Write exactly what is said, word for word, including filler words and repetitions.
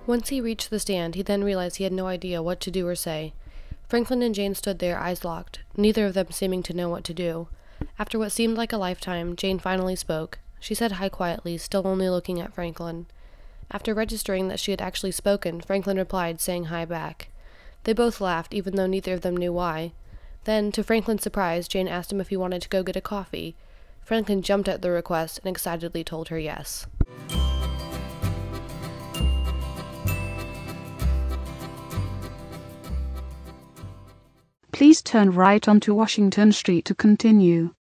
Once he reached the stand, he then realized he had no idea what to do or say. Franklin and Jane stood there, eyes locked, neither of them seeming to know what to do. After what seemed like a lifetime, Jane finally spoke. She said hi quietly, still only looking at Franklin. After registering that she had actually spoken, Franklin replied, saying hi back. They both laughed, even though neither of them knew why. Then, to Franklin's surprise, Jane asked him if he wanted to go get a coffee. Franklin jumped at the request and excitedly told her yes. Please turn right onto Washington Street to continue.